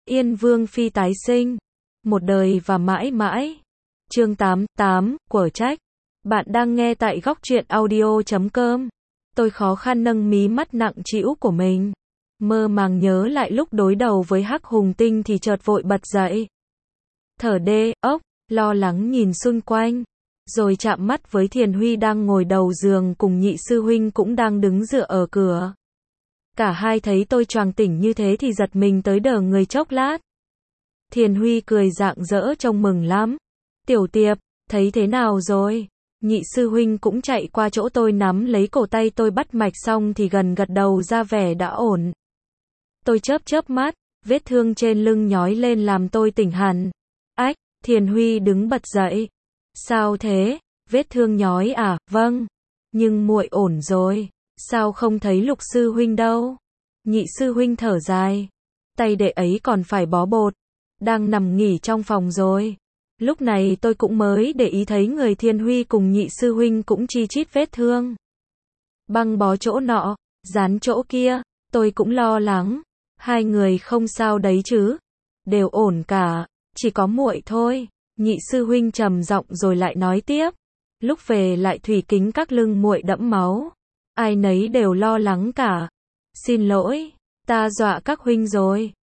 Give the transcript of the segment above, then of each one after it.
Yên Vương phi tái sinh, một đời và mãi mãi. Chương 88, của trách. Bạn đang nghe tại góc truyện audio.com. Tôi khó khăn nâng mí mắt nặng trĩu của mình. Mơ màng nhớ lại lúc đối đầu với Hắc Hùng Tinh thì chợt vội bật dậy. Thở đê, ốc, lo lắng nhìn xung quanh. Rồi chạm mắt với Thiền Huy đang ngồi đầu giường cùng nhị sư huynh cũng đang đứng dựa ở cửa. Cả hai thấy tôi choàng tỉnh như thế thì giật mình tới đờ người chốc lát. Thiền Huy cười rạng rỡ trông mừng lắm. Tiểu Tiệp, thấy thế nào rồi? Nhị sư huynh cũng chạy qua chỗ tôi nắm lấy cổ tay tôi bắt mạch xong thì gần gật đầu ra vẻ đã ổn. Tôi chớp chớp mắt, vết thương trên lưng nhói lên làm tôi tỉnh hẳn. Ách, Thiền Huy đứng bật dậy. Sao thế? Vết thương nhói à? Vâng. Nhưng muội ổn rồi. Sao không thấy Lục sư huynh đâu? Nhị sư huynh thở dài. Tay đệ ấy còn phải bó bột. Đang nằm nghỉ trong phòng rồi. Lúc này tôi cũng mới để ý thấy người Thiên Huy cùng nhị sư huynh cũng chi chít vết thương. Băng bó chỗ nọ, dán chỗ kia, tôi cũng lo lắng. Hai người không sao đấy chứ? Đều ổn cả, chỉ có muội thôi. Nhị sư huynh trầm giọng rồi lại nói tiếp. Lúc về lại thủy kính các lưng muội đẫm máu. Ai nấy đều lo lắng cả. Xin lỗi, ta dọa các huynh rồi.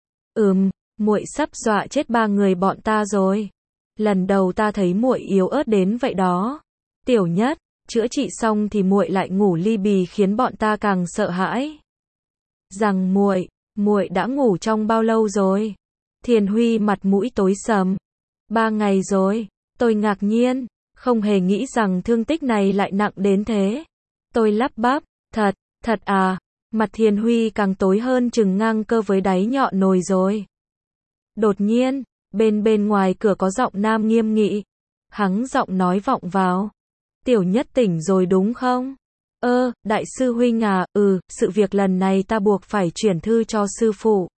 Muội sắp dọa chết ba người bọn ta rồi. Lần đầu ta thấy muội yếu ớt đến vậy đó. Tiểu Nhất, chữa trị xong thì muội lại ngủ li bì khiến bọn ta càng sợ hãi. Rằng muội đã ngủ trong bao lâu rồi? Thiền Huy mặt mũi tối sầm. 3 ngày rồi. Tôi ngạc nhiên, không hề nghĩ rằng thương tích này lại nặng đến thế. Tôi lắp bắp, thật à? Mặt Thiền Huy càng tối hơn chừng ngang cơ với đáy nhọn nồi rồi. Đột nhiên, bên ngoài cửa có giọng nam nghiêm nghị. Hắn giọng nói vọng vào. Tiểu Nhất tỉnh rồi đúng không? Đại sư huynh à, sự việc lần này ta buộc phải chuyển thư cho sư phụ.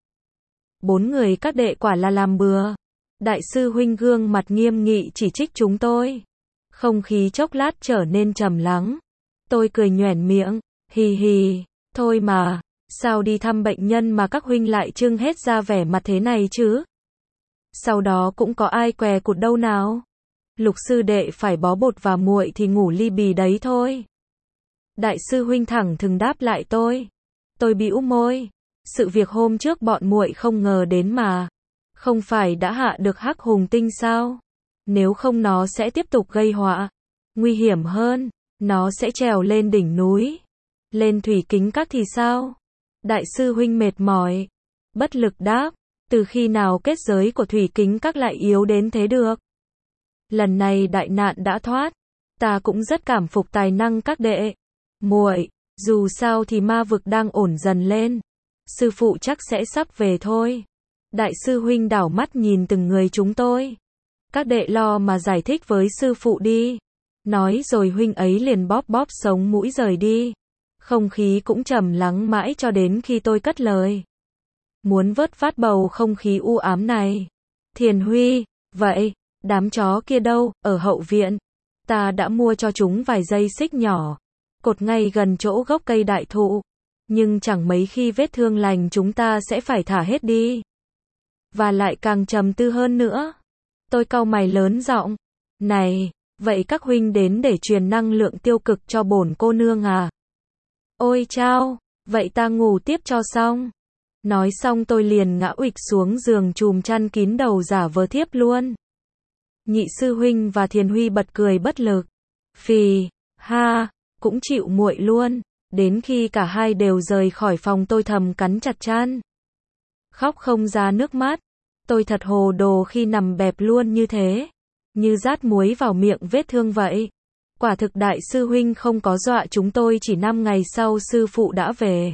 4 người các đệ quả là làm bừa. Đại sư huynh gương mặt nghiêm nghị chỉ trích chúng tôi. Không khí chốc lát trở nên trầm lắng. Tôi cười nhoẻn miệng, hì, thôi mà, sao đi thăm bệnh nhân mà các huynh lại trưng hết ra vẻ mặt thế này chứ? Sau đó cũng có ai què cụt đâu nào. Lục sư đệ phải bó bột và muội thì ngủ li bì đấy thôi. Đại sư huynh thẳng thừng đáp lại tôi. Tôi bĩu môi. Sự việc hôm trước bọn muội không ngờ đến mà. Không phải đã hạ được Hắc Hùng Tinh sao? Nếu không nó sẽ tiếp tục gây họa. Nguy hiểm hơn, nó sẽ trèo lên đỉnh núi. Lên thủy kính các thì sao? Đại sư huynh mệt mỏi. Bất lực đáp. Từ khi nào kết giới của thủy kính các lại yếu đến thế được? Lần này đại nạn đã thoát. Ta cũng rất cảm phục tài năng các đệ. Muội, dù sao thì ma vực đang ổn dần lên. Sư phụ chắc sẽ sắp về thôi. Đại sư huynh đảo mắt nhìn từng người chúng tôi. Các đệ lo mà giải thích với sư phụ đi. Nói rồi huynh ấy liền bóp sống mũi rời đi. Không khí cũng trầm lắng mãi cho đến khi tôi cất lời. Muốn vớt vát bầu không khí u ám này. Thiền Huy, vậy, đám chó kia đâu? Ở hậu viện. Ta đã mua cho chúng vài dây xích nhỏ. Cột ngay gần chỗ gốc cây đại thụ. Nhưng chẳng mấy khi vết thương lành chúng ta sẽ phải thả hết đi. Và lại càng trầm tư hơn nữa. Tôi cau mày lớn giọng. Này, vậy các huynh đến để truyền năng lượng tiêu cực cho bổn cô nương à? Ôi chao, vậy ta ngủ tiếp cho xong. Nói xong tôi liền ngã uịch xuống giường chùm chăn kín đầu giả vờ thiếp luôn. Nhị sư huynh và Thiền Huy bật cười bất lực. Phì, ha, cũng chịu muội luôn. Đến khi cả hai đều rời khỏi phòng tôi thầm cắn chặt chăn. Khóc không ra nước mắt. Tôi thật hồ đồ khi nằm bẹp luôn như thế. Như rát muối vào miệng vết thương vậy. Quả thực đại sư huynh không có dọa chúng tôi, chỉ 5 ngày sau sư phụ đã về.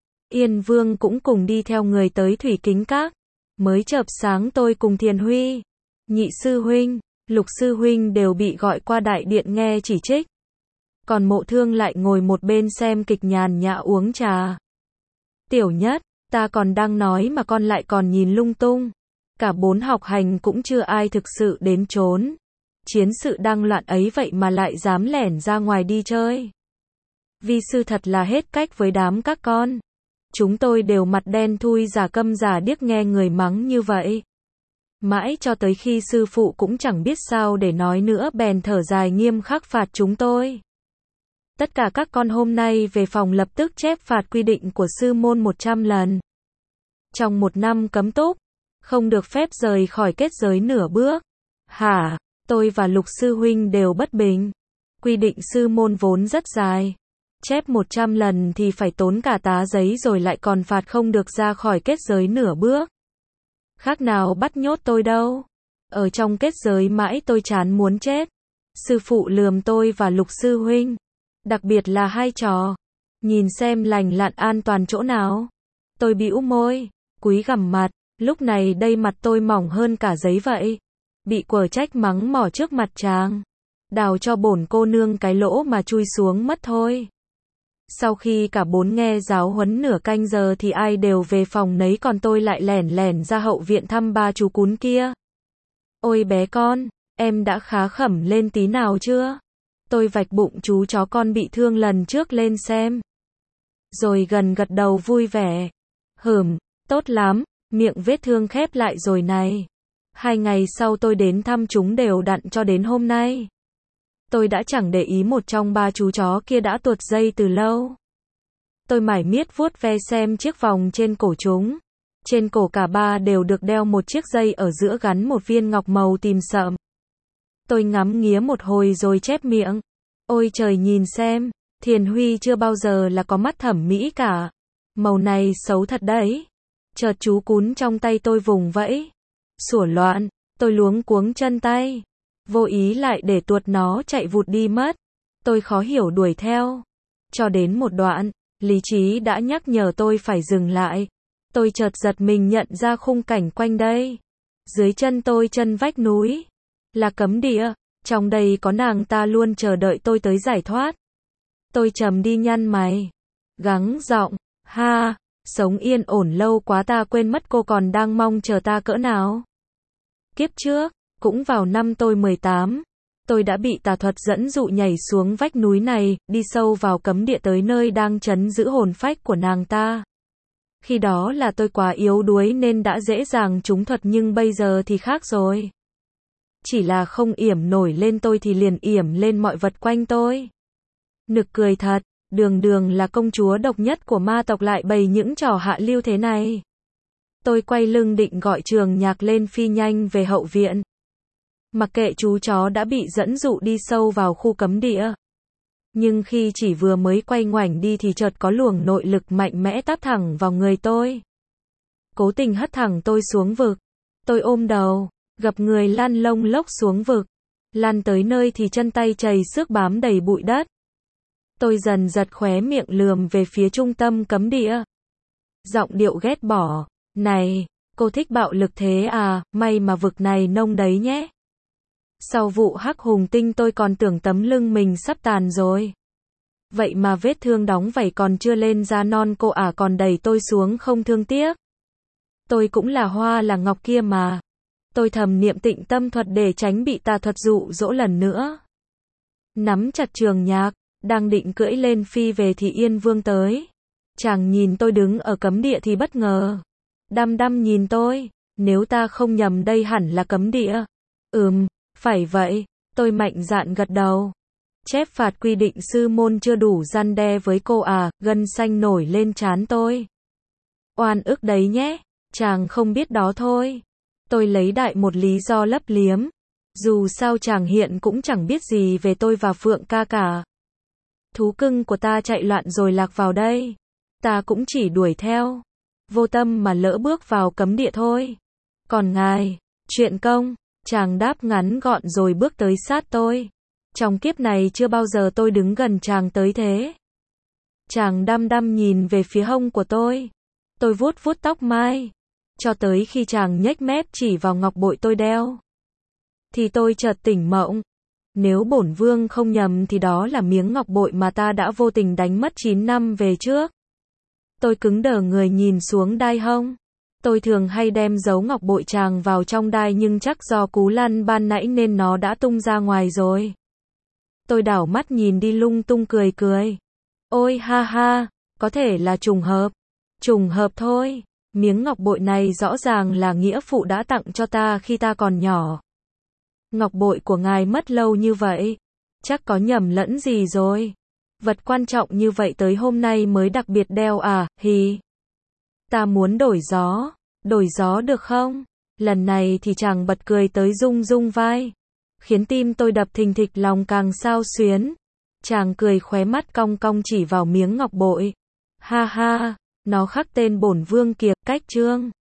Yên Vương cũng cùng đi theo người tới thủy kính các. Mới chợp sáng tôi cùng Thiền Huy, nhị sư huynh, Lục sư huynh đều bị gọi qua đại điện nghe chỉ trích. Còn Mộ Thương lại ngồi một bên xem kịch nhàn nhã uống trà. Tiểu Nhất, ta còn đang nói mà con lại còn nhìn lung tung. Cả 4 học hành cũng chưa ai thực sự đến trốn chiến sự đang loạn ấy vậy mà lại dám lẻn ra ngoài đi chơi. Vi sư thật là hết cách với đám các con. Chúng tôi đều mặt đen thui giả câm giả điếc nghe người mắng như vậy. Mãi cho tới khi sư phụ cũng chẳng biết sao để nói nữa bèn thở dài nghiêm khắc phạt chúng tôi. Tất cả các con hôm nay về phòng lập tức chép phạt quy định của sư môn 100 lần. Trong 1 năm cấm túc, không được phép rời khỏi kết giới nửa bước. Hả? Tôi và Lục sư huynh đều bất bình. Quy định sư môn vốn rất dài. Chép 100 lần thì phải tốn cả tá giấy rồi lại còn phạt không được ra khỏi kết giới nửa bước. Khác nào bắt nhốt tôi đâu. Ở trong kết giới mãi tôi chán muốn chết. Sư phụ lườm tôi và Lục sư huynh. Đặc biệt là hai trò. Nhìn xem lành lặn an toàn chỗ nào. Tôi bĩu môi, cúi gằm mặt. Lúc này đây mặt tôi mỏng hơn cả giấy vậy. Bị Quở Trách mắng mỏ trước mặt chàng. Đào cho bổn cô nương cái lỗ mà chui xuống mất thôi. Sau khi cả 4 nghe giáo huấn nửa canh giờ thì ai đều về phòng nấy, còn tôi lại lẻn lẻn ra hậu viện thăm ba chú cún kia. Ôi bé con, em đã khá khẩm lên tí nào chưa? Tôi vạch bụng chú chó con bị thương lần trước lên xem. Rồi gần gật đầu vui vẻ. Tốt lắm, miệng vết thương khép lại rồi này. 2 ngày sau tôi đến thăm chúng đều đặn cho đến hôm nay. Tôi đã chẳng để ý một trong 3 chú chó kia đã tuột dây từ lâu. Tôi mải miết vuốt ve xem chiếc vòng trên cổ chúng. Trên cổ cả 3 đều được đeo một chiếc dây ở giữa gắn một viên ngọc màu tím sậm. Tôi ngắm nghía một hồi rồi chép miệng. Ôi trời, nhìn xem, Thiền Huy chưa bao giờ là có mắt thẩm mỹ cả. Màu này xấu thật đấy. Chợt chú cún trong tay tôi vùng vẫy. Sủa loạn, tôi luống cuống chân tay. Vô ý lại để tuột nó chạy vụt đi mất. Tôi khó hiểu đuổi theo. Cho đến một đoạn, lý trí đã nhắc nhở tôi phải dừng lại. Tôi chợt giật mình nhận ra khung cảnh quanh đây. Dưới chân tôi chân vách núi. Là cấm địa. Trong đây có nàng ta luôn chờ đợi tôi tới giải thoát. Tôi trầm đi nhăn mày. Gắng giọng. Ha, sống yên ổn lâu quá ta quên mất cô còn đang mong chờ ta cỡ nào. Kiếp trước, cũng vào năm tôi 18, tôi đã bị tà thuật dẫn dụ nhảy xuống vách núi này, đi sâu vào cấm địa tới nơi đang trấn giữ hồn phách của nàng ta. Khi đó là tôi quá yếu đuối nên đã dễ dàng trúng thuật, nhưng bây giờ thì khác rồi. Chỉ là không yểm nổi lên tôi thì liền yểm lên mọi vật quanh tôi. Nực cười thật, đường đường là công chúa độc nhất của ma tộc lại bày những trò hạ lưu thế này. Tôi quay lưng định gọi Trường Nhạc lên phi nhanh về hậu viện. Mặc kệ chú chó đã bị dẫn dụ đi sâu vào khu cấm địa. Nhưng khi chỉ vừa mới quay ngoảnh đi thì chợt có luồng nội lực mạnh mẽ táp thẳng vào người tôi. Cố tình hất thẳng tôi xuống vực. Tôi ôm đầu, gập người lăn lông lốc xuống vực. Lăn tới nơi thì chân tay chầy xước bám đầy bụi đất. Tôi dần giật khóe miệng lườm về phía trung tâm cấm địa. Giọng điệu ghét bỏ. Này, cô thích bạo lực thế à, may mà vực này nông đấy nhé. Sau vụ hắc hùng tinh tôi còn tưởng tấm lưng mình sắp tàn rồi. Vậy mà vết thương đóng vảy còn chưa lên da non, cô ả còn đẩy tôi xuống không thương tiếc. Tôi cũng là hoa là ngọc kia mà. Tôi thầm niệm tịnh tâm thuật để tránh bị tà thuật dụ dỗ lần nữa. Nắm chặt Trường Nhạc, đang định cưỡi lên phi về thì Yên Vương tới. Chàng nhìn tôi đứng ở cấm địa thì bất ngờ. Đăm đăm nhìn tôi, nếu ta không nhầm đây hẳn là cấm địa. Phải vậy, tôi mạnh dạn gật đầu. Chép phạt quy định sư môn chưa đủ răn đe với cô à, gân xanh nổi lên trán tôi. Oan ức đấy nhé, chàng không biết đó thôi. Tôi lấy đại một lý do lấp liếm. Dù sao chàng hiện cũng chẳng biết gì về tôi và Phượng ca cả. Thú cưng của ta chạy loạn rồi lạc vào đây. Ta cũng chỉ đuổi theo. Vô tâm mà lỡ bước vào cấm địa thôi. Còn ngài, chuyện công, chàng đáp ngắn gọn rồi bước tới sát tôi. Trong kiếp này chưa bao giờ tôi đứng gần chàng tới thế. Chàng đăm đăm nhìn về phía hông của tôi. Tôi vuốt vuốt tóc mai. Cho tới khi chàng nhếch mép chỉ vào ngọc bội tôi đeo. Thì tôi chợt tỉnh mộng. Nếu bổn vương không nhầm thì đó là miếng ngọc bội mà ta đã vô tình đánh mất 9 năm về trước. Tôi cứng đờ người nhìn xuống đai hông. Tôi thường hay đem giấu ngọc bội chàng vào trong đai nhưng chắc do cú lăn ban nãy nên nó đã tung ra ngoài rồi. Tôi đảo mắt nhìn đi lung tung cười cười. Ôi ha ha, có thể là trùng hợp. Trùng hợp thôi, miếng ngọc bội này rõ ràng là nghĩa phụ đã tặng cho ta khi ta còn nhỏ. Ngọc bội của ngài mất lâu như vậy, chắc có nhầm lẫn gì rồi. Vật quan trọng như vậy tới hôm nay mới đặc biệt đeo à, hì. Ta muốn đổi gió được không? Lần này thì chàng bật cười tới rung rung vai, khiến tim tôi đập thình thịch lòng càng xao xuyến. Chàng cười khóe mắt cong cong chỉ vào miếng ngọc bội. Ha ha, nó khắc tên bổn vương kìa, cách trương.